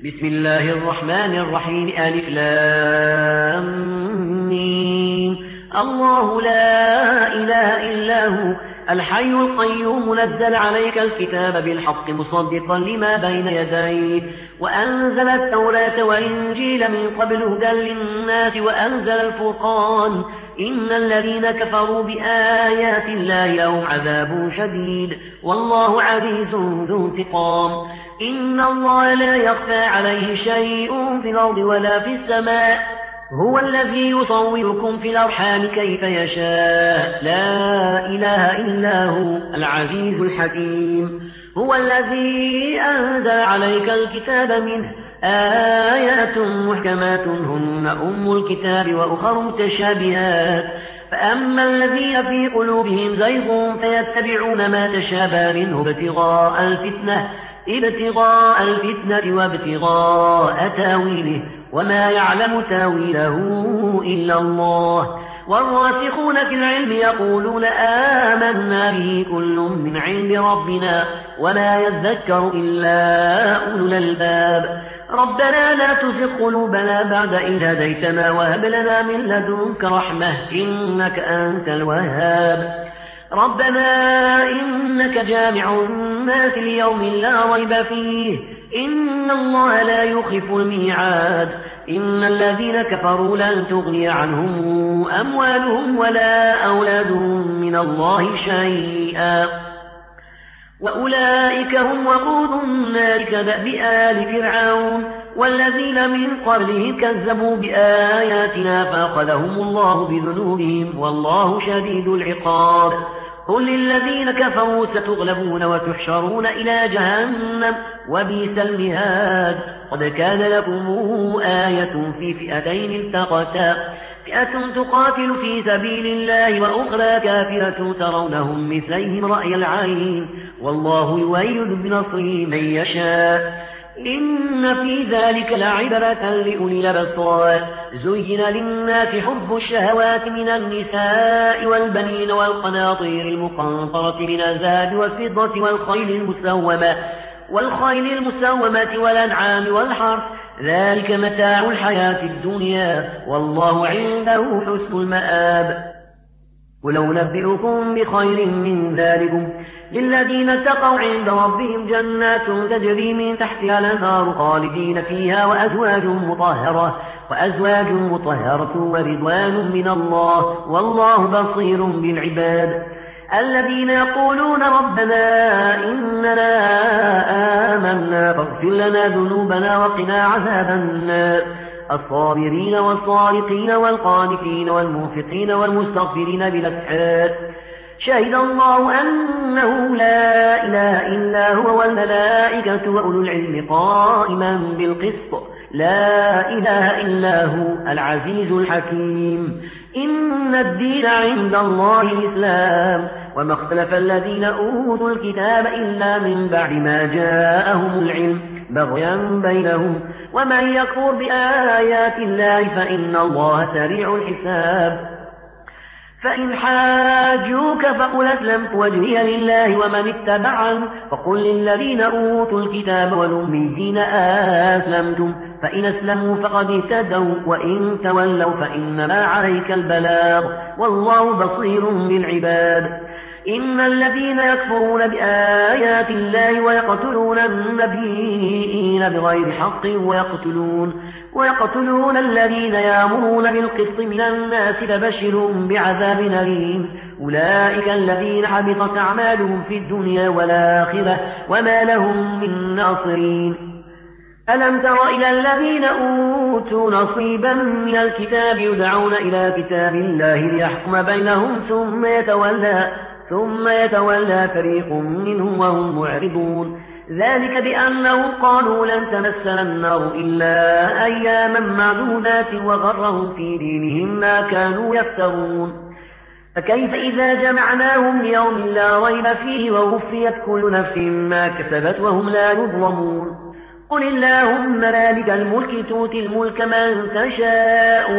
بسم الله الرحمن الرحيم ألف لام ميم. الله لا إله إلا هو الحي القيوم نزل عليك الكتاب بالحق مصدقا لما بين يديه وأنزل التوراة والإنجيل من قبل هدى للناس وأنزل الفرقان إن الذين كفروا بآيات الله لهم عذاب شديد والله عزيز ذو انتقام. إن الله لا يخفى عليه شيء في الأرض ولا في السماء هو الذي يصوركم في الأرحام كيف يشاء لا إله إلا هو العزيز الحكيم. هو الذي أنزل عليك الكتاب منه آيات محكمات هن أم الكتاب وأخر متشابهات فأما الذين في قلوبهم زيغ فيتبعون ما تشابه منه ابتغاء الفتنة وابتغاء تاويله وما يعلم تاويله إلا الله والراسخون في العلم يقولون آمنا به كل من عند ربنا وما يذكر إلا أولو الألباب. ربنا لا تزغ قلوبنا بعد إذ هديتنا وهب لنا من لدنك رحمة إنك أنت الوهاب. ربنا إنك جامع الناس ليوم لا ريب فيه إن الله لا يخلف الميعاد. إن الذين كفروا لن تغني عنهم أموالهم ولا أولادهم من الله شيئا وأولئك هم وقود النار كدأب آل فرعون والذين من قبلهم كذبوا بآياتنا فأخذهم الله بذنوبهم والله شديد العقاب. قل للذين كفروا ستغلبون وتحشرون إلى جهنم وبئس المهاد. قد كان لكم آية في فئتين التقتا فئة تقاتل في سبيل الله وأخرى كافرة ترونهم مثليهم رأي العين والله يؤيد بنصره من يشاء إن في ذلك لعبرة لأولي الأبصار. زين للناس حب الشهوات من النساء والبنين والقناطير المقنطرة من الذهب والفضة والخيل المسومة والأنعام والحرث ذلك متاع الحياة الدنيا والله عنده حسن المآب. ولو نبئكم بخير من ذلكم للذين اتقوا عند ربهم جنات تجري من تحتها الأنهار خالدين فيها وأزواج مطهرة ورضوان من الله والله بصير بالعباد. الذين يقولون ربنا إننا آمنا فاغفر لنا ذنوبنا وقنا عذاب النار. الصابرين والصادقين والقانتين والمنفقين والمستغفرين بالأسحار. شهد الله أنه لا إله إلا هو والملائكة وأولو العلم قائما بالقسط لا إله إلا هو العزيز الحكيم. إن الدين عند الله الإسلام وما اختلف الذين أوتوا الكتاب إلا من بعد ما جاءهم العلم بغيا بينهم ومن يكفر بآيات الله فإن الله سريع الحساب. فإن حاجوك فقل أسلمت وجهي لله ومن اتبعني فقل للذين أوتوا الكتاب والأميين أسلمتم فإن أسلموا فقد اهتدوا وإن تولوا فإنما عليك البلاغ والله بصير بالعباد. إن الذين يكفرون بآيات الله ويقتلون النبيين بغير حق ويقتلون الذين يأمرون بالقسط من الناس فبشرهم بعذاب أليم. أولئك الذين حبطت أعمالهم في الدنيا والآخرة وما لهم من ناصرين. ألم تر إلى الذين أوتوا نصيبا من الكتاب يدعون إلى كتاب الله ليحكم بينهم ثم يتولى فريق منهم وهم معرضون. ذلك بأنهم قالوا لن تمسنا النار إلا أياما معدودات وغرهم في دينهم ما كانوا يفترون. فكيف إذا جمعناهم ليوم لا ريب فيه ووفيت كل نفس ما كسبت وهم لا يظلمون. قل اللهم مالك الملك تؤتي الملك من تشاء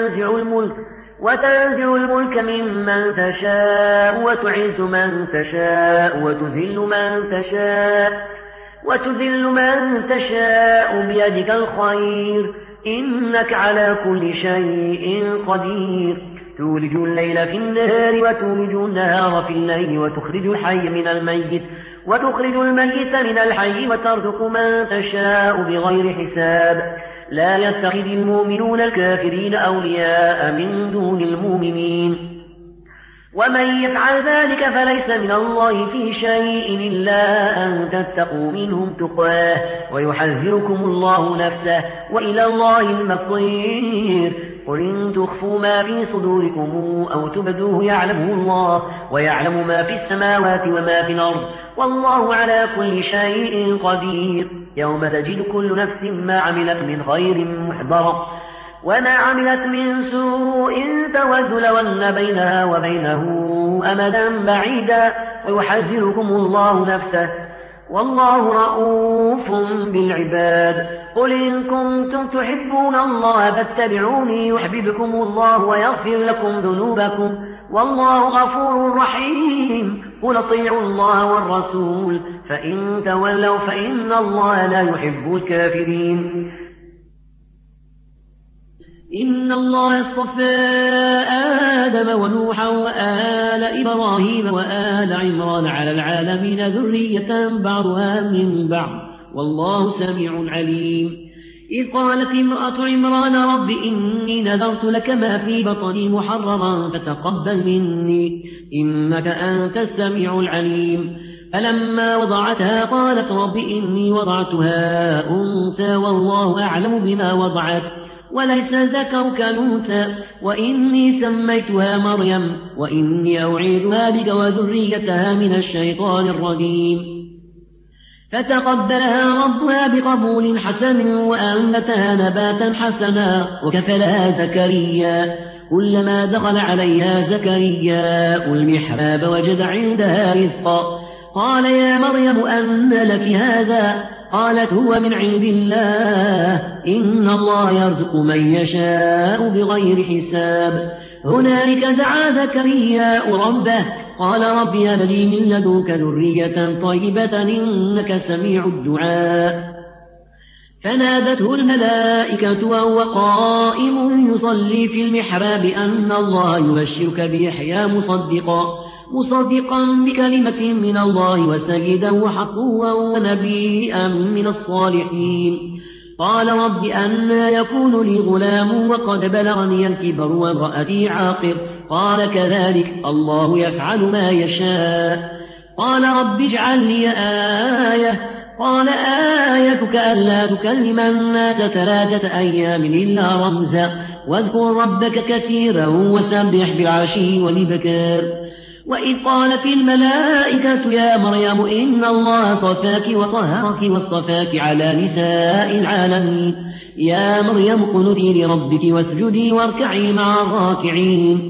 وتنزع الملك ممن تشاء وتعز من تشاء وتذل من تشاء وتذل من تشاء بيدك الخير إنك على كل شيء قدير تولج الليل في النهار وتولج النهار في الليل وتخرج الحي من الميت وتخرج الميت من الحي وترزق من تشاء بغير حساب لا يتخذ المؤمنون الكافرين أولياء من دون المؤمنين ومن يفعل ذلك فليس من الله في شيء إلا أن تتقوا منهم تقاه ويحذركم الله نفسه وإلى الله المصير قل إن تخفوا ما في صدوركم أو تبدوه يعلمه الله ويعلم ما في السماوات وما في الأرض والله على كل شيء قدير يوم تجد كل نفس ما عملت من خير محضرا وما عملت من سوء تود لو أن بينها وبينه أمدا بعيدا ويحذركم الله نفسه والله رؤوف بالعباد قل إن كنتم تحبون الله فاتبعوني يحببكم الله ويغفر لكم ذنوبكم والله غفور رحيم قل اطيعوا الله والرسول فإن تولوا فإن الله لا يحب الكافرين إن الله اصطفى آدم ونوحا وآل إبراهيم وآل عمران على العالمين ذرية بعضها من بعض والله سميع عليم إذ قالت امرأة عمران رب إني نذرت لك ما في بطني محررا فتقبل مني إنك أنت السميع العليم فلما وضعتها قالت رب إني وضعتها أنثى والله أعلم بما وضعت وليس ذكر كالأنثى وإني سميتها مريم وإني أعيذها بك وذريتها من الشيطان الرجيم فتقبلها ربها بقبول حسن وأنبتها نباتا حسنا وكفلها زكريا كلما دخل عليها زكريا المحراب وجد عندها رزقا قال يا مريم أن لك هذا قالت هو من عند الله إن الله يرزق من يشاء بغير حساب هنالك دعا زكريا ربه قال رب هب لي من لدنك ذرية طيبة إنك سميع الدعاء فنادته الملائكة وهو قائم يصلي في المحراب أن الله يبشرك بيحيى مصدقا بكلمة من الله وسيدا وحقوا ونبيا من الصالحين قال رب أنى يكون لي غلام وقد بلغني الكبر وامرأتي عاقر قال كذلك الله يفعل ما يشاء قال رب اجعل لي آية قال آيتك ألا تكلم الناس 3 أيام إلا رمزا واذكر ربك كثيرا وسبح بالعشي والإبكار وإذ قالت الملائكة يا مريم إن الله صفاك وطهرك واصطفاك على نساء العالمين يا مريم اقنتي لربك واسجدي واركعي مع الراكعين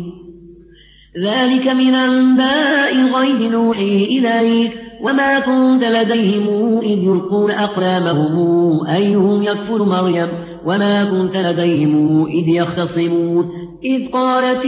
ذلك من أنباء الغيب نوحيه إليك وما كنت لديهم إذ يلقون أقلامهم أيهم يكفر مريم وما كنت لديهم إذ يختصمون إذ قالت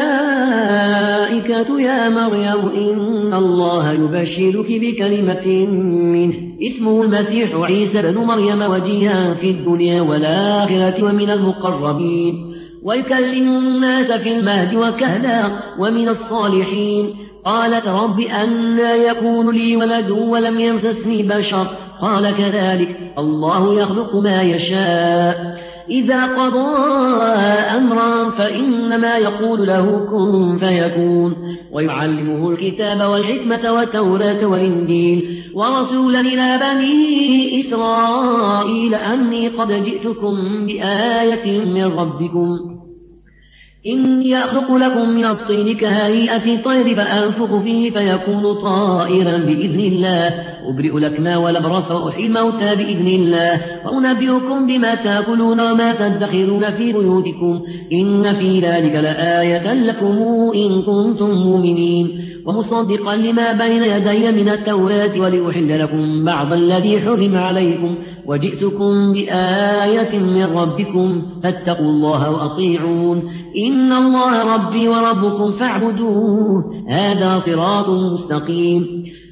الملائكة يا مريم إن الله يبشرك بكلمة منه اسمه المسيح عيسى بن مريم وجيها في الدنيا والآخرة ومن المقربين ويكلم الناس في المهد وكهلا ومن الصالحين قالت رب أنى يكون لي ولد ولم يمسسني بشر قال كذلك الله يخلق ما يشاء إذا قضى أمرا فإنما يقول له كن فيكون ويعلمه الكتاب والحكمة والتوراة والإنجيل ورسولا إلى بني إسرائيل أني قد جئتكم بآية من ربكم إني أخلق لكم من الطين كهيئة الطير فأنفخ فيه فيكون طائرا بإذن الله أبرئ الأكمى والأبرص وأحيي الموتى بإذن الله وأنبئكم بما تأكلون وما تدخرون في بيوتكم إن في ذلك لآية لكم إن كنتم مؤمنين ومصدقا لما بين يدي من التوراة ولأحل لكم بعض الذي حرم عليكم وجئتكم بآية من ربكم فاتقوا الله وأطيعون إن الله ربي وربكم فاعبدوه هذا صراط مستقيم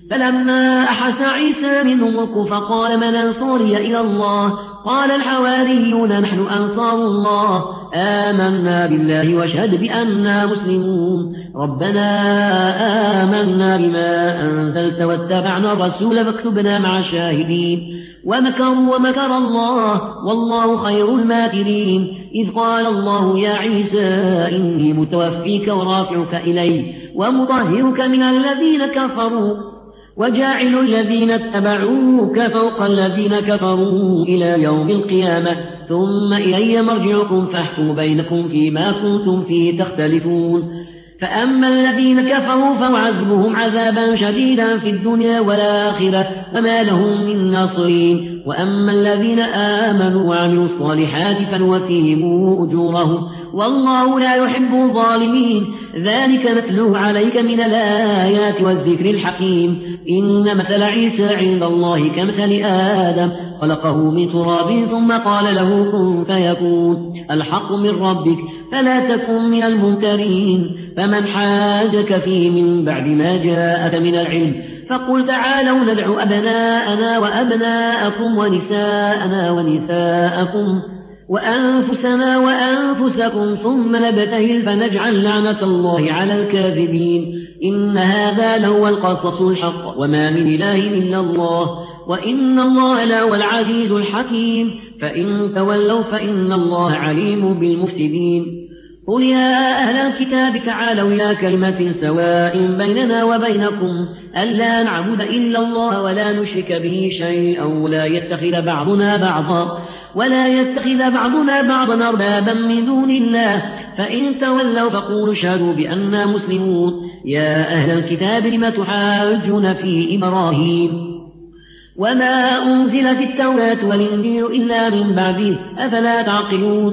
فلما أحس عيسى منهم الكفر قال من أنصاري إلى الله قال الحواريون نحن أنصار الله آمنا بالله واشهد بأننا مسلمون ربنا آمنا بما أنزلت واتبعنا الرسول فاكتبنا مع الشاهدين ومكروا ومكر الله والله خير الماكرين إذ قال الله يا عيسى إني متوفيك ورافعك إلي ومطهرك من الذين كفروا وجاعل الذين اتبعوك فوق الذين كفروا إلى يوم القيامة ثم إلي مرجعكم فاحكم بينكم فيما كنتم فيه تختلفون فأما الذين كفروا فأعذبهم عذابا شديدا في الدنيا والآخرة وما لهم من ناصرين وأما الذين آمنوا وعملوا الصالحات فنوفيهم أجورهم والله لا يحب الظالمين ذلك نتلوه عليك من الآيات والذكر الحكيم إن مثل عيسى عند الله كمثل آدم خلقه من تراب ثم قال له كن فيكون الحق من ربك فلا تكن من الممترين فمن حاجك فيه من بعد ما جاءك من العلم فقل تعالوا ندعو أبناءنا وأبناءكم ونساءنا ونساءكم وأنفسنا وأنفسكم ثم نبتهل فنجعل لعنة الله على الكاذبين إن هذا لهو القصص الحق وما من إله إلا الله وإن الله لهو العزيز الحكيم فإن تولوا فإن الله عليم بالمفسدين قل يا أهل الكتاب تعالوا إلى كلمة سواء بيننا وبينكم ألا نعبد إلا الله ولا نشرك به شيئا ولا يتخذ بعضنا بعضا أربابا من دون الله فإن تولوا فقولوا اشهدوا بأننا مسلمون يا أهل الكتاب لم تحاجون في إبراهيم وما أنزلت التوراة والإنجيل إلا من بعده أفلا تعقلون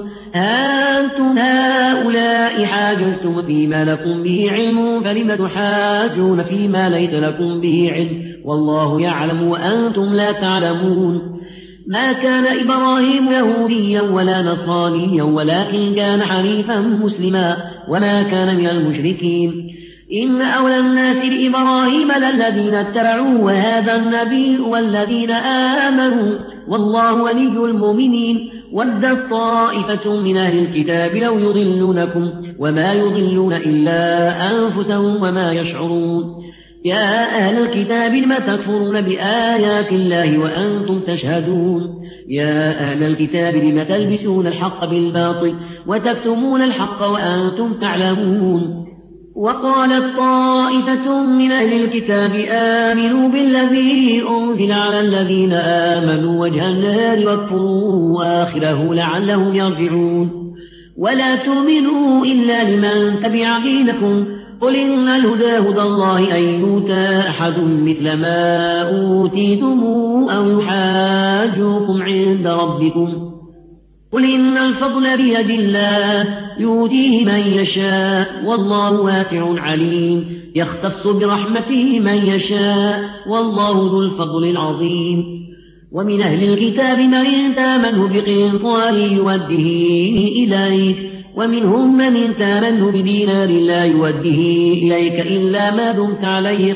أنتم هؤلاء حاجزتم فيما لكم به علم فلم تحاجون فيما ليس لكم به علم والله يعلم وأنتم لا تعلمون ما كان إبراهيم يهوديا ولا نصرانيا ولكن كان حنيفا مسلما وما كان من المشركين إن أولى الناس بإبراهيم للذين اتبعوه وهذا النبي والذين آمنوا والله ولي المؤمنين ودت طائفة من أهل الكتاب لو يضلونكم وما يضلون إلا أنفسهم وما يشعرون يا أهل الكتاب لم تكفرون بآيات الله وأنتم تشهدون يا أهل الكتاب لم تلبسون الحق بالباطل وتكتمون الحق وأنتم تعلمون وقالت طائفة من أهل الكتاب آمنوا بالذي أنزل على الذين آمنوا وجه النهار واكفروا آخره لعلهم يرجعون ولا تؤمنوا إلا لمن تبع دينكم قل إن الهدى هدى الله أن يؤتى أحد مثل ما أوتيتم أو يحاجوكم عند ربكم قل إن الفضل بيد الله يؤتيه من يشاء والله واسع عليم يختص برحمته من يشاء والله ذو الفضل العظيم ومن أهل الكتاب من تامنه بقنطار يوده إليك ومنهم من تامنه بدينار لا يوده إليك إلا ما دمت عليه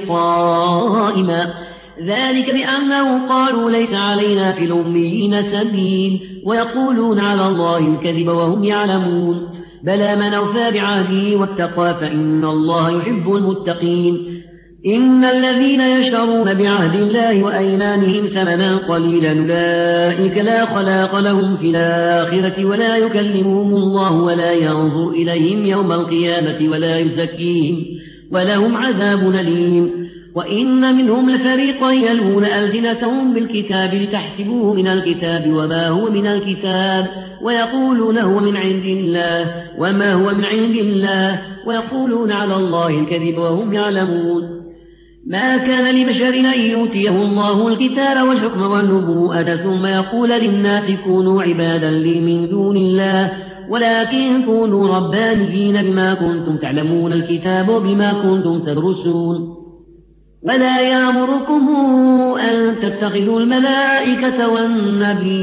قائما ذلك بأنه قالوا ليس علينا في الأميين سبيل ويقولون على الله الكذب وهم يعلمون بلى من أوفى بعهده واتقى فإن الله يحب المتقين إن الذين يشترون بعهد الله وأيمانهم ثمنا قليلا أولئك لا خلاق لهم في الآخرة ولا يكلمهم الله ولا ينظر إليهم يوم القيامة ولا يزكيهم ولهم عذاب أليم وإن منهم لفريقا يلوون ألسنتهم بالكتاب لتحسبوه من الكتاب وما هو من الكتاب ويقولون هو من عند الله وما هو من عند الله ويقولون على الله الكذب وهم يعلمون ما كان لبشر أن يؤتيه الله الكتاب والحكم والنبوءة ثم يقول للناس كونوا عبادا لي من دون الله ولكن كونوا ربانيين بما كنتم تعلمون الكتاب وبما كنتم تدرسون ولا يأمركم أن تتخذوا الملائكة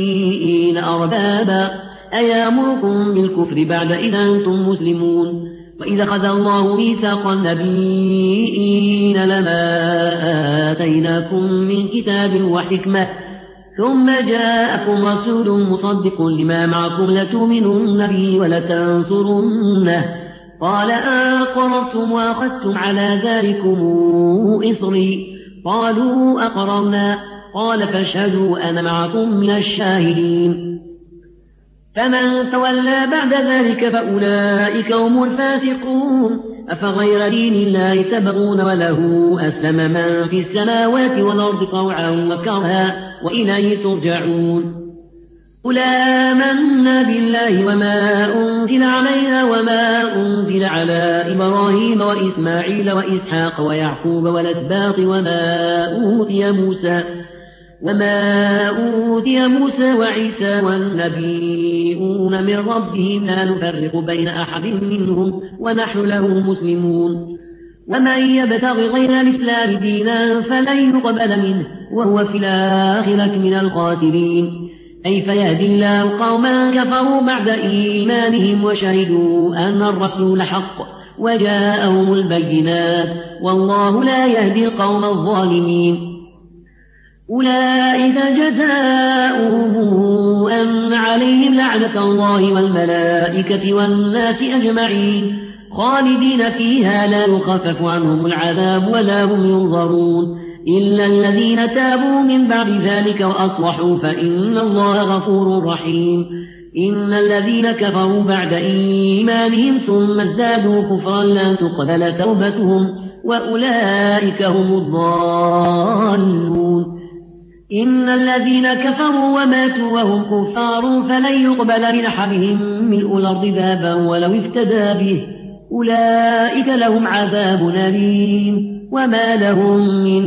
والنبيين أربابا أيأمركم بالكفر بعد إذ أنتم مسلمون وإذا أخذ الله ميثاق النبيين لما آتيناكم من كتاب وحكمة ثم جاءكم رسول مصدق لما معكم لتؤمنن به ولتنصرنه قال أقررتم وأخذتم على ذلكم إصري قالوا أقررنا قال فاشهدوا أنا معكم من الشاهدين فمن تولى بعد ذلك فأولئك هم الفاسقون أفغير دين الله تبغون وله أسلم من في السماوات والأرض طوعا وكرها وإليه ترجعون قل آمنا بالله وما أنزل علينا وما أنزل على إبراهيم وإسماعيل وإسحاق ويعقوب والأسباط وما أوتي موسى وعيسى والنبيون من ربهم لا نفرق بين أحد منهم ونحن له مسلمون ومن يبتغ غير الإسلام دينا فلن يقبل منه وهو في الآخرة من الخاسرين كيف يهدي الله قوما كفروا بعد إيمانهم وشهدوا أن الرسول حق وجاءهم البينات والله لا يهدي القوم الظالمين أولئك جزاؤهم أن عليهم لعنة الله والملائكة والناس أجمعين خالدين فيها لا يخفف عنهم العذاب ولا هم ينظرون إلا الذين تابوا من بعد ذلك وأصلحوا فإن الله غفور رحيم إن الذين كفروا بعد إيمانهم ثم ازدادوا كفرا لن تقبل توبتهم وأولئك هم الضالون إن الذين كفروا وماتوا وهم كفار فلن يقبل من أحدهم ملء الأرض ذهبا ولو افتدى به أولئك لهم عذاب أليم وما لهم من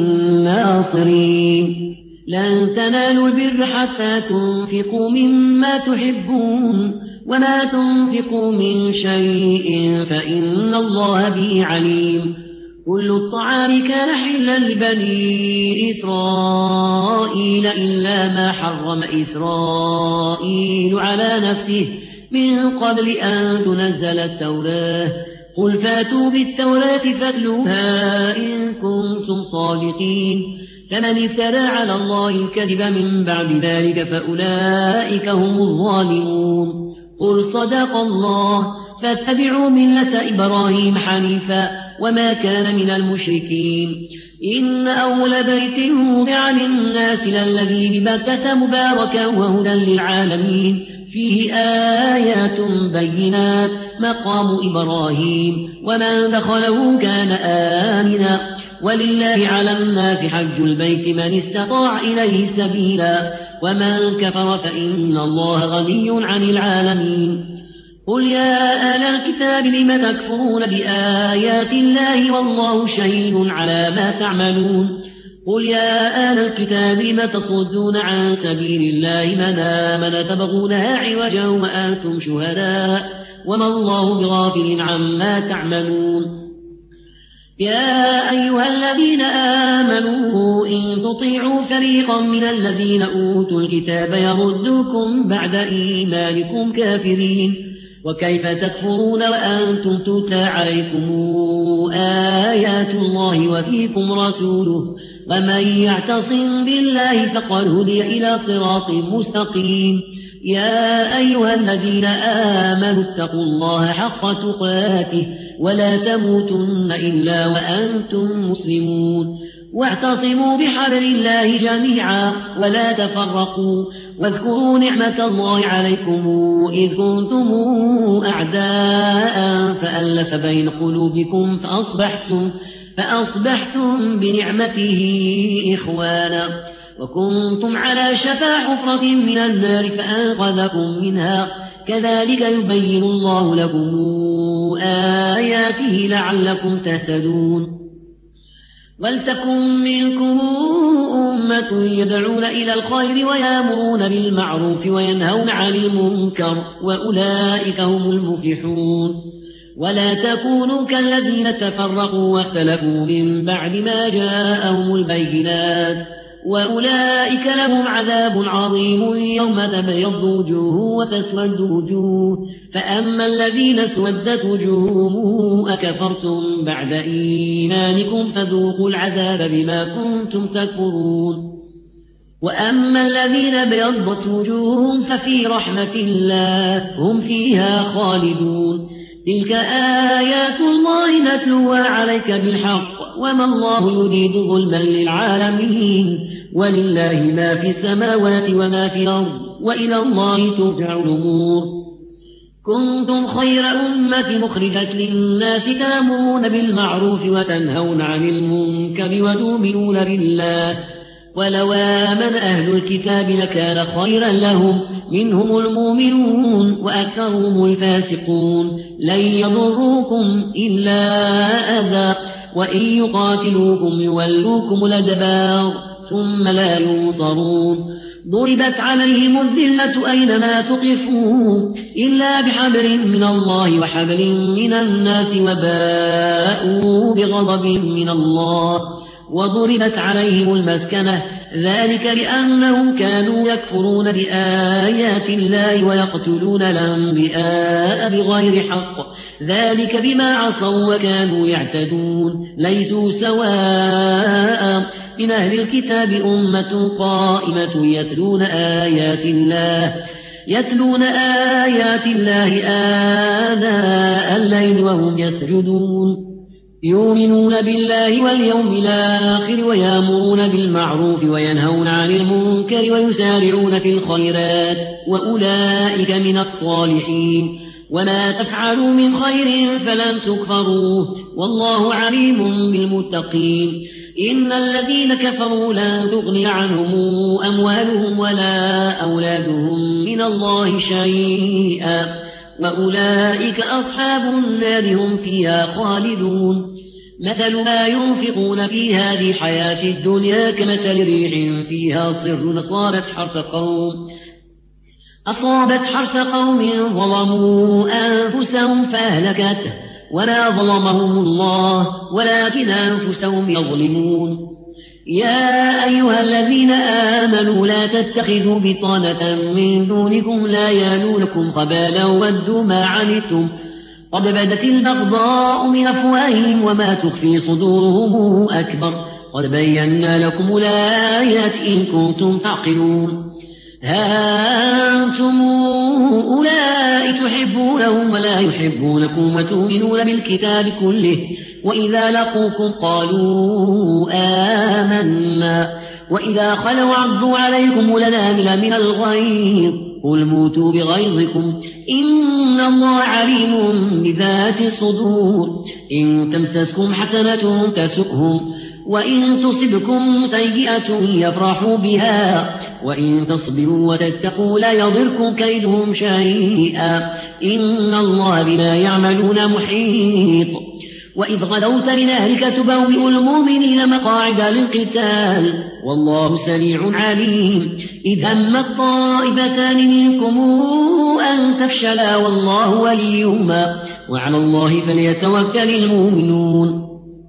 ناصرين لن تنالوا البر حتى تنفقوا مما تحبون وما تنفقوا من شيء فإن الله به عليم كل الطعام كان حلا لبني إسرائيل إلا ما حرم إسرائيل على نفسه من قبل أن تنزل التوراة قل فاتوا بالتوراة فاتلوها إن كنتم صادقين فمن افترى على الله الكذب من بعد ذلك فأولئك هم الظالمون قل صدق الله فاتبعوا ملة إبراهيم حنيفا وما كان من المشركين إن أول بيت وضع للناس للذي ببكة مباركا وهدى للعالمين فيه آيات بينات مقام إبراهيم ومن دخله كان آمنا ولله على الناس حج البيت من استطاع إليه سبيلا ومن كفر فإن الله غني عن العالمين قل يا أهل الكتاب لم تكفرون بآيات الله والله شهيد على ما تعملون قل يا أهل الكتاب لم تصدون عن سبيل الله من آمن تبغونها عوجا وأنتم شهداء وما الله بغافل عما تعملون يا أيها الذين آمنوا إن تطيعوا فريقا من الذين أوتوا الكتاب يردوكم بعد إيمانكم كافرين وكيف تكفرون وأنتم تتلى عليكم آيات الله وفيكم رسوله ومن يعتصم بالله فقد هدي إلى صراط مستقيم يا أيها الذين آمنوا اتقوا الله حق تقاته ولا تموتن إلا وأنتم مسلمون واعتصموا بحبل الله جميعا ولا تفرقوا واذكروا نعمة الله عليكم إذ كنتم أعداء فألف بين قلوبكم فأصبحتم بنعمته إخوانا وكنتم على شفا حفرة من النار فأنقذكم منها كذلك يبين الله لكم آياته لعلكم تهتدون ولتكن منكم أمة يدعون إلى الخير ويأمرون بالمعروف وينهون عن المنكر وأولئك هم المفلحون ولا تكونوا كالذين تفرقوا واختلفوا من بعد ما جاءهم البينات وأولئك لهم عذاب عظيم يوم تبيض وجوه وتسود وجوه فأما الذين اسودت وجوههم أكفرتم بعد إيمانكم فذوقوا العذاب بما كنتم تكفرون وأما الذين ابيضت وجوههم ففي رحمة الله هم فيها خالدون تلك آيات الله نتلوها عليك بالحق وما الله يريد ظلما للعالمين ولله ما في السماوات وما في الأرض وإلى الله ترجع الأمور كنتم خير أمة مخرجت للناس تأمرون بالمعروف وتنهون عن المنكر وتؤمنون بالله ولو آمن أهل الكتاب لكان خيرا لهم منهم المؤمنون وأكثرهم الفاسقون لن يضروكم إلا أذى وإن يقاتلوكم يولوكم الأدبار ثم لا ينصرون ضربت عليهم الذلة أينما ثقفوا إلا بحبل من الله وحبل من الناس وباءوا بغضب من الله وضربت عليهم المسكنة ذلك لأنهم كانوا يكفرون بآيات الله ويقتلون الأنبياء بغير حق ذلك بما عصوا وكانوا يعتدون ليسوا سواء من أهل الكتاب أمة قائمة يتلون آيات الله آناء الليل وهم يسجدون يؤمنون بالله واليوم الآخر ويأمرون بالمعروف وينهون عن المنكر ويسارعون في الخيرات وأولئك من الصالحين وما تفعلوا من خير فلن تكفروه والله عليم بالمتقين إن الذين كفروا لن تغني عنهم أموالهم ولا أولادهم من الله شيئا وأولئك أصحاب النار هم فيها خالدون مثل ما ينفقون في هذه الحياة الدنيا كمثل ريح فيها صر أصابت حرث قوم ظلموا أنفسهم فأهلكته ولا ظلمهم الله ولكن أنفسهم يظلمون يا أيها الذين آمنوا لا تتخذوا بطانة من دونكم لا يالونكم خبالا ودوا ما عنتم قد بدت البغضاء من أفواههم وما تخفي صدورهم أكبر قد بينا لكم الآيات إن كنتم تعقلون ها أنتم أولئك تحبونهم ولا يحبونكم وتؤمنون بالكتاب كله وإذا لقوكم قالوا آمنا وإذا خلوا عضوا عليكم الأنامل من الغيظ قل موتوا بغيظكم إن الله عليم بذات الصدور إن تمسسكم حسنة تسؤهم وإن تصبكم سيئة يفرحوا بها وإن تصبروا وتتقوا لا يضركم كيدهم شيئا إن الله بما يعملون محيط وإذ غدوت من أهلك تبوئ المؤمنين مقاعد للقتال والله سميع عليم إذ همت طائفتان منكم أن تفشلا والله وليهما وعلى الله فليتوكل المؤمنون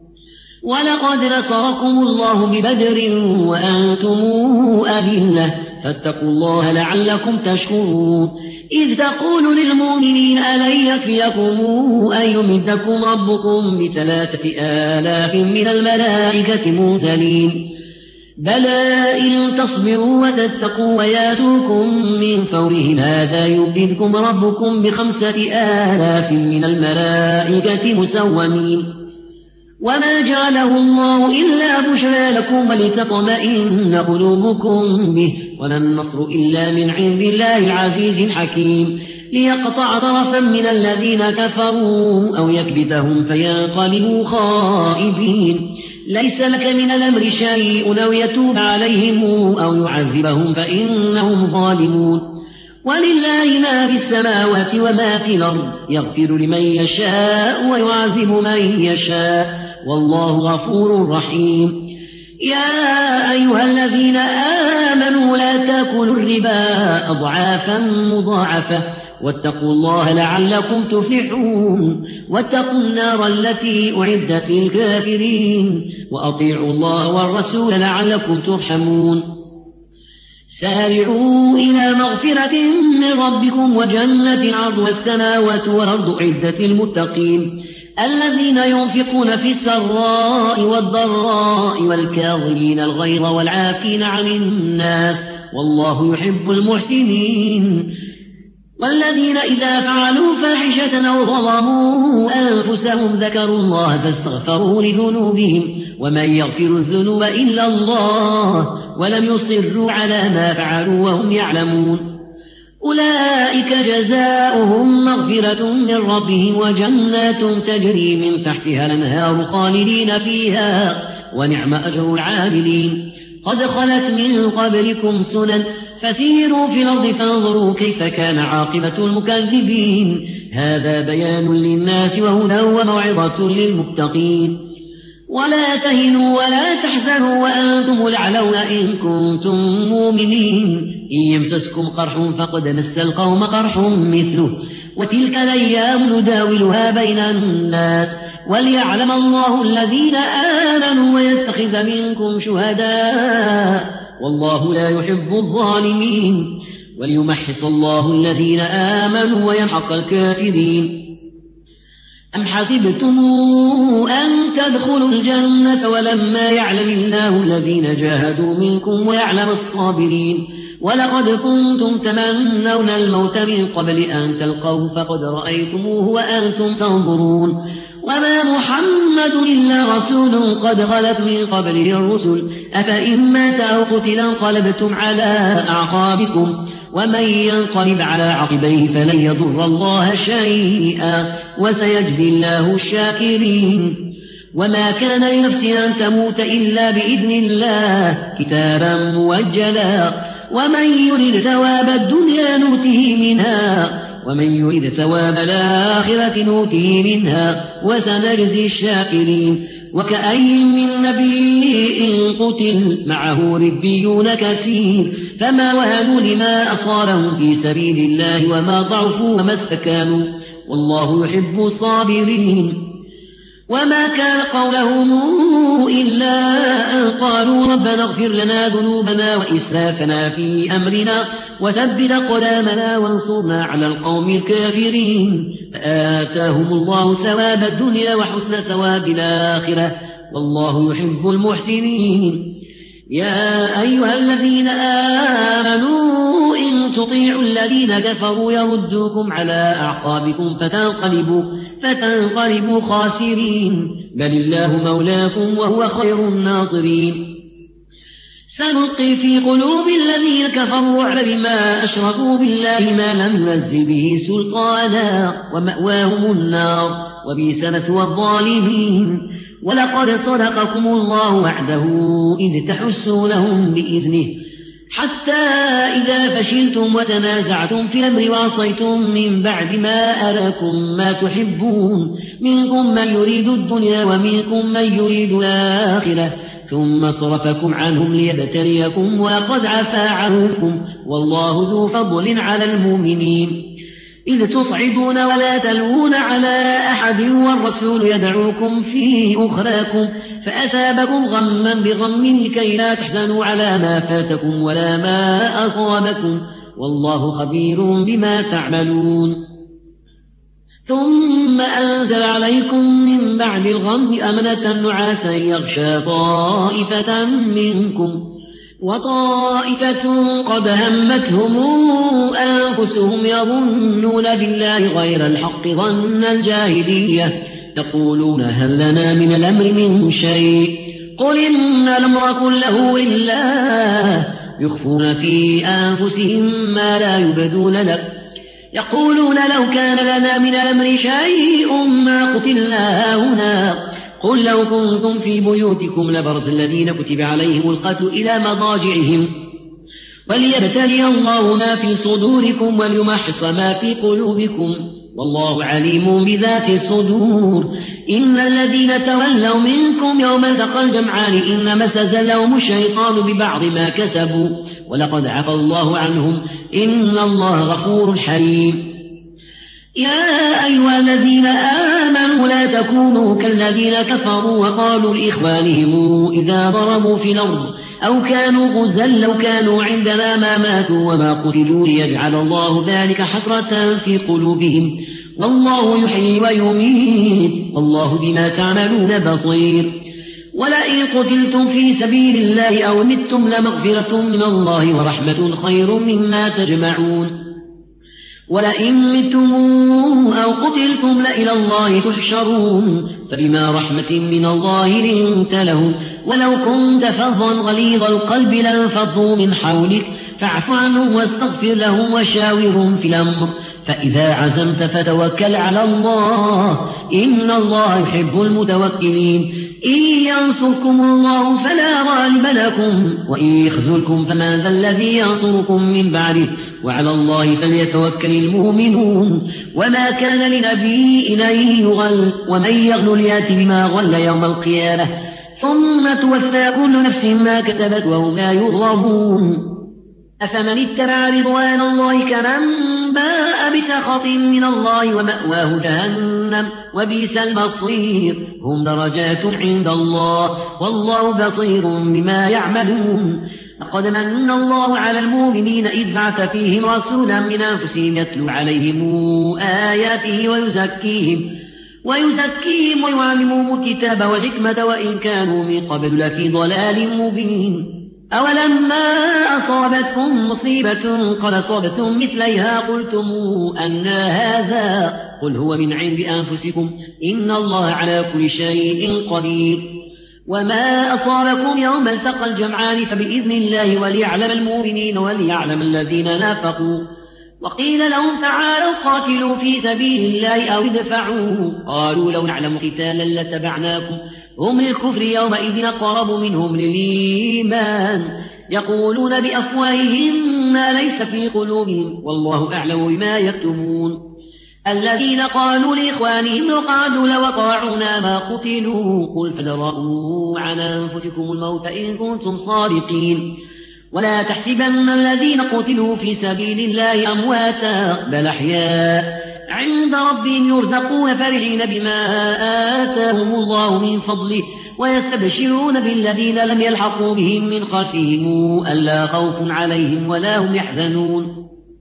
ولقد نصركم الله ببدر وأنتم أذلة فاتقوا الله لعلكم تشكرون إذ تقول للمؤمنين ألن يكفيكم أن يمدكم ربكم ب3,000 من الملائكة منزلين بلى إن تصبروا وتتقوا وياتوكم من فورهم هذا يمدكم ربكم ب5,000 من الملائكة مسومين وما جعله الله إلا بشرى لكم ولتطمئن قلوبكم به ولا النصر إلا من عند الله العزيز الحكيم ليقطع طرفا من الذين كفروا أو يكبتهم فينقلبوا خائبين ليس لك من الأمر شيء أو يتوب عليهم أو يعذبهم فإنهم ظالمون ولله ما في السماوات وما في الأرض يغفر لمن يشاء ويعذب من يشاء والله غفور رحيم يا أيها الذين آمنوا لا تأكلوا الربا أضعافا مضاعفة واتقوا الله لعلكم تفلحون واتقوا النار التي أعدت للكافرين وأطيعوا الله والرسول لعلكم ترحمون سارعوا إلى مغفرة من ربكم وجنة عرضها السماوات والأرض أعدت للمتقين الذين ينفقون في السراء والضراء والكاظمين الغيظ والعافين عن الناس والله يحب المحسنين والذين إذا فعلوا فاحشة أو ظلموا أنفسهم ذكروا الله فاستغفروا لذنوبهم ومن يغفر الذنوب إلا الله ولم يصروا على ما فعلوا وهم يعلمون أولئك جزاؤهم مغفرة من ربهم وجنات تجري من تحتها الأنهار خالدين فيها ونعم أجر العاملين قد خلت من قبلكم سنن فسيروا في الأرض فانظروا كيف كان عاقبة المكذبين هذا بيان للناس وهدى وموعظة للمتقين ولا تهنوا ولا تحزنوا وأنتم الأعلون إن كنتم مؤمنين إن يمسسكم قرح فقد مس القوم قرح مثله وتلك الأيام نداولها بين الناس وليعلم الله الذين آمنوا ويتخذ منكم شهداء والله لا يحب الظالمين وليمحص الله الذين آمنوا ويمحق الكافرين أم حسبتم أن تدخلوا الجنة ولما يعلم الله الذين جاهدوا منكم ويعلم الصابرين ولقد كنتم تمنون الموت من قبل أن تلقوه فقد رأيتموه وأنتم تنظرون وما محمد إلا رسول قد خلت من قبله الرسل أفإن مات أو قتل انقلبتم على أعقابكم ومن ينقلب على عقبيه فلن يضر الله شيئا وسيجزي الله الشاكرين وما كان لنفس أن تموت إلا بإذن الله كتابا موجلا ومن يرد ثواب الدنيا نؤته منها ومن يرد ثواب الآخرة نؤته منها وسنجزي الشاكرين وكأي من نبي قتل معه ربيون كثير فما وهنوا لما أصابهم في سبيل الله وما ضعفوا وما استكانوا والله يحب الصابرين وما كان قولهم إلا أن قالوا ربنا اغفر لنا ذنوبنا وإسرافنا في أمرنا وثبت أقدامنا وانصرنا على القوم الكافرين فآتاهم الله ثواب الدنيا وحسن ثواب الآخرة والله يحب المحسنين يا أيها الذين آمنوا إن تطيعوا الذين كفروا يردوكم على أعقابكم فتنقلبوا خاسرين بل الله مولاكم وهو خير الناصرين سنلقي في قلوب الذين كفروا الرعب بما أشركوا بالله ما لم ينزل به سلطانا ومأواهم النار وبئس مثوى الظالمين ولقد صدقكم الله وعده إذ تحسونهم بإذنه حتى إذا فشلتم وتنازعتم في الأمر وعصيتم من بعد ما أراكم ما تحبون منكم من يريد الدنيا ومنكم من يريد الآخرة ثم صرفكم عنهم ليبتليكم ولقد عفا عنكم والله ذو فضل على المؤمنين إذ تصعدون ولا تلوون على أحد والرسول يدعوكم في أخراكم فأثابكم غما بغم لكي لا تحزنوا على ما فاتكم ولا ما أصابكم والله خبير بما تعملون ثم أنزل عليكم من بعد الغم أمنة نعاسا يغشى طائفة منكم وطائفة قد همتهم أنفسهم يظنون بالله غير الحق ظن الجاهلية يقولون هل لنا من الأمر من شيء قل إن الأمر كله لله يخفون في أنفسهم ما لا يبدون لك يقولون لو كان لنا من الأمر شيء ما قتلنا هنا قل لو كنتم في بيوتكم لبرز الذين كتب عليهم القتل إلى مضاجعهم وليبتلي الله ما في صدوركم وليمحص ما في قلوبكم والله عليم بذات الصدور إن الذين تولوا منكم يوم التقى الجمعان إنما استزلهم الشيطان ببعض ما كسبوا ولقد عفى الله عنهم إن الله غفور حليم يا أيها الذين آمنوا لا تكونوا كالذين كفروا وقالوا لإخوانهم إذا ضربوا في الأرض أو كانوا غزا لو كانوا عندنا ما ماتوا وما قتلوا ليجعل الله ذلك حسرة في قلوبهم والله يحيي ويميت والله بما تعملون بصير. ولئن قتلتم في سبيل الله أو متم لمغفرة من الله ورحمة خير مما تجمعون. ولئن متم أو قتلتم لإلى الله تحشرون فبما رحمة من الله لنت لهم ولو كنت فظا غليظ القلب لانفضوا من حولك فاعف عنهم واستغفر لهم وشاورهم في الأمر فإذا عزمت فتوكل على الله إن الله يحب المتوكلين. إن ينصركم الله فلا غالب لكم وإن يخذلكم فمن ذا الذي ينصركم من بعده وعلى الله فليتوكل المؤمنون. وما كان لنبي أن يغل ومن يغل يأت بما غل يوم القيامة ثم توفى كل نفس ما كسبت وهم لا يظلمون. أفمن اتبع رضوان الله كمن باء بسخط من الله ومأواه جهنم وبئس المصير. هم درجات عند الله والله بصير بما يعملون. لقد من الله على المؤمنين إذ بعث فيهم رسولا من أنفسهم يتلو عليهم آياته ويزكيهم ويعلمهم الكتاب والحكمة وإن كانوا من قبل لفي ضلال مبين. أولما أصابتكم مصيبة قد أصابتم مثليها قلتم أن هذا قل هو من عند أنفسكم إن الله على كل شيء قدير. وما أصابكم يوم التقى الجمعان فبإذن الله وليعلم المؤمنين وليعلم الذين نافقوا. وقيل لهم تعالوا قاتلوا في سبيل الله أو ادفعوا قالوا لو نعلم قتالا لاتبعناكم هم للكفر يومئذ أقرب منهم للإيمان يقولون بأفواههم ما ليس في قلوبهم والله أعلم بما يكتمون. الذين قالوا لإخوانهم لو قعدوا لوطاعونا ما قتلوا قل فادرءوا عن أنفسكم الموت إن كنتم صادقين. ولا تحسبن الذين قتلوا في سبيل الله أمواتا بل أحياء عند ربهم يرزقون فرحين بما آتاهم الله من فضله ويستبشرون بالذين لم يلحقوا بهم من خلفهم ألا خوف عليهم ولا هم يحزنون.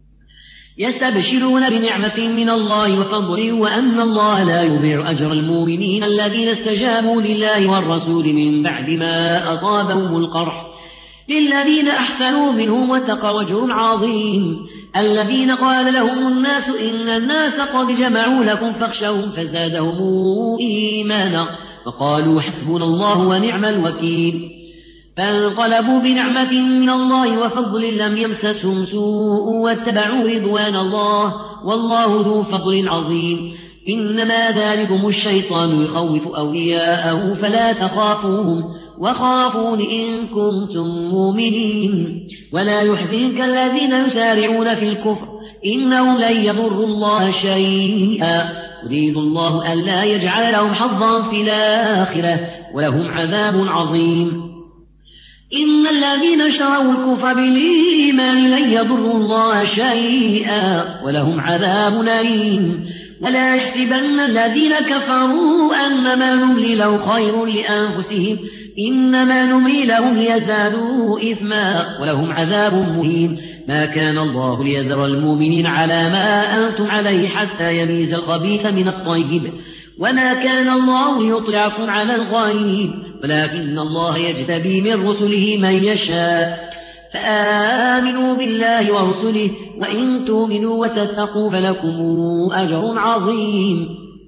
يستبشرون بنعمة من الله وفضله وأن الله لا يضيع أجر المؤمنين الذين استجابوا لله والرسول من بعد ما أصابهم القرح للذين أحسنوا منهم واتقوا أجر عظيم. الذين قال لهم الناس إن الناس قد جمعوا لكم فاخشوهم فزادهم إيمانا وقالوا حسبنا الله ونعم الوكيل. فانقلبوا بنعمة من الله وفضل لم يمسسهم سوء واتبعوا رضوان الله والله ذو فضل عظيم. إنما ذلكم الشيطان يخوف أولياءه فلا تخافوهم وخافون إن كنتم مؤمنين. ولا يحزنك الذين يسارعون في الكفر إنهم لن يضروا الله شيئا يريد الله ألا يجعل لهم حظا في الآخرة ولهم عذاب عظيم. إن الذين شروا الكفر بالإيمان لن يضروا الله شيئا ولهم عذاب أليم. ولا يحسبن الذين كفروا أنما نملي لهم خير لأنفسهم إنما نملي لهم ليزدادوا إثما ولهم عذاب مهين. ما كان الله ليذر المؤمنين على ما أنتم عليه حتى يميز الخبيث من الطيب وما كان الله ليطلعكم على الغيب ولكن الله يجتبي من رسله من يشاء. فآمنوا بالله ورسله وإن تؤمنوا وتتقوا فلكم أجر عظيم.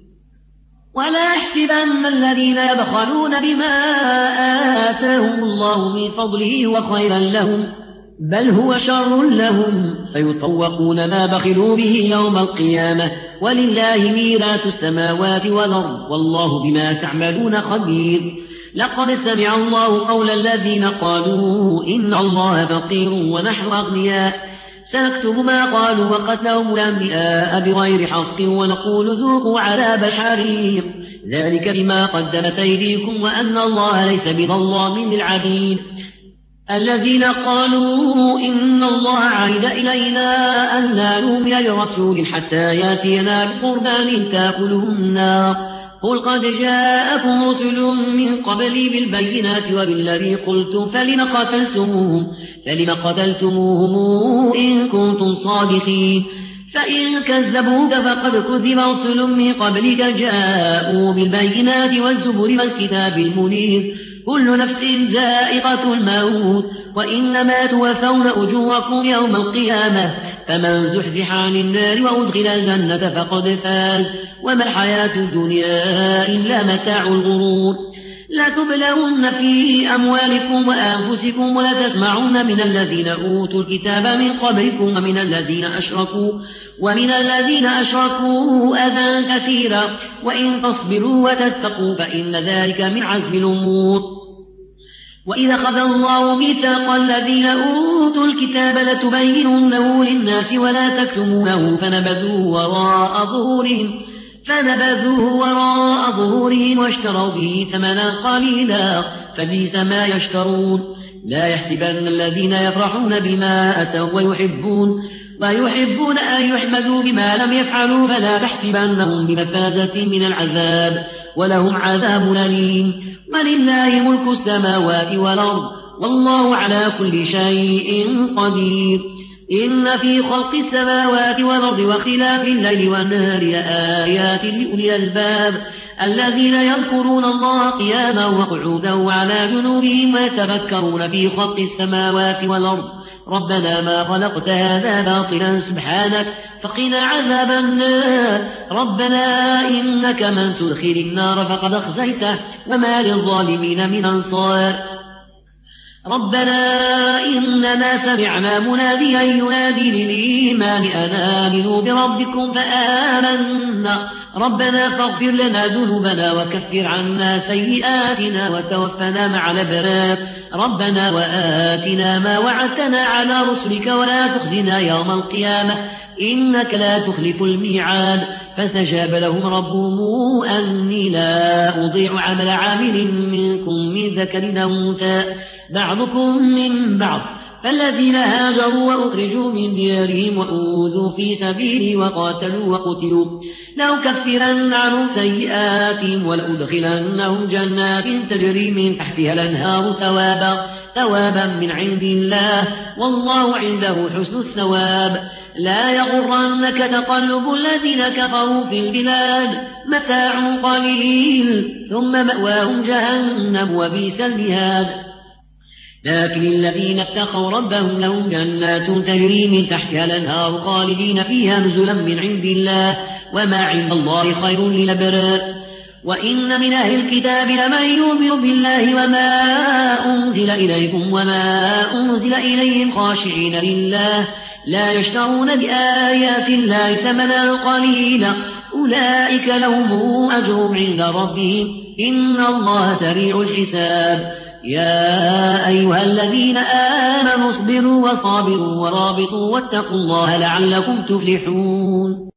ولا يحسبن الذين يبخلون بما آتاهم الله من فضله وخيرا لهم بل هو شر لهم سيطوقون ما بخلوا به يوم القيامة ولله ميراث السماوات والأرض والله بما تعملون خبير. لقد سمع الله قول الذين قالوا إن الله فقير ونحن أغنياء سنكتب ما قالوا وقتلهم الأنبياء بغير حق ونقول ذوقوا عذاب الحريق ذلك بما قدمت أيديكم وأن الله ليس بظلام للعبيد. الذين قالوا إن الله عهد إلينا أن لا نؤمن لرسول حتى يأتينا بقربان تأكله النار قل قد جاءكم رسل من قبلي بالبينات وبالذي قلتم فلم قتلتموهم إن كنتم صادقين فإن كذبوك فقد كذب رسل من قبلك جاءوا بالبينات والزبر والكتاب المنير كل نفس ذائقة الموت وإنما توفون أجوركم يوم القيامة فمن زحزح عن النار وأدخل الجنة فقد فاز وما الحياة الدنيا إلا متاع الغرور لتبلون في أموالكم وأنفسكم ولتسمعون من الذين أوتوا الكتاب من قبلكم ومن الذين أشركوا أذى كثيرا وإن تصبروا وتتقوا فإن ذلك من عزم الأمور وإذا أخذ الله ميثاق الذين أوتوا الكتاب لتبيننه للناس ولا تكتمونه فنبذوه وراء ظهورهم واشتروا به ثمنا قليلا فبئس ما يشترون لا يحسبن الذين يفرحون بما أتوا ويحبون أن يحمدوا بما لم يفعلوا فلا تحسبنهم بمفازة من العذاب ولهم عذاب أليم ولله ملك السماوات والأرض والله على كل شيء قدير إن في خلق السماوات والأرض واختلاف الليل والنهار لآيات لأولي الألباب الذين يذكرون الله قياما وقعودا وعلى جنوبهم ويتفكرون في خلق السماوات والأرض ربنا ما خلقت هذا باطلا سبحانك فقنا عذاب النار ربنا إنك من تدخل النار فقد أخزيته وما للظالمين من أنصار ربنا إننا سمعنا مناديا ينادي للإيمان أن آمنوا بربكم فآمنا ربنا فاغفر لنا ذنوبنا وكفر عنا سيئاتنا وتوفنا مع الأبرار ربنا وآتنا ما وعدتنا على رسلك ولا تخزنا يوم القيامة إنك لا تخلف الميعاد فاستجاب لهم ربهم أني لا أضيع عمل عامل منكم من ذكر أو أنثى بعضكم من بعض فالذين هاجروا وأخرجوا من ديارهم وأوذوا في سبيلي وقاتلوا وقتلوا لأكفرن عنهم سيئاتهم ولأدخلنهم جنات تجري من تحتها الأنهار ثوابا من عند الله والله عنده حسن الثواب لا يغرنك تقلب الذين كفروا في البلاد متاع قليل ثم مأواهم جهنم وبئس المهاد لكن الذين اتقوا ربهم لهم جنات تجري من تحتها الأنهار خالدين فيها نزلا من عند الله وما عند الله خير للأبرار وإن من أهل الكتاب لمن يؤمن بالله وما أنزل إليكم وما أنزل إليهم خاشعين لله لا يشترون بآيات الله ثمنا قليلا أولئك لهم أجر عند ربهم إن الله سريع الحساب يا أيها الذين آمنوا اصبروا وصابروا ورابطوا واتقوا الله لعلكم تفلحون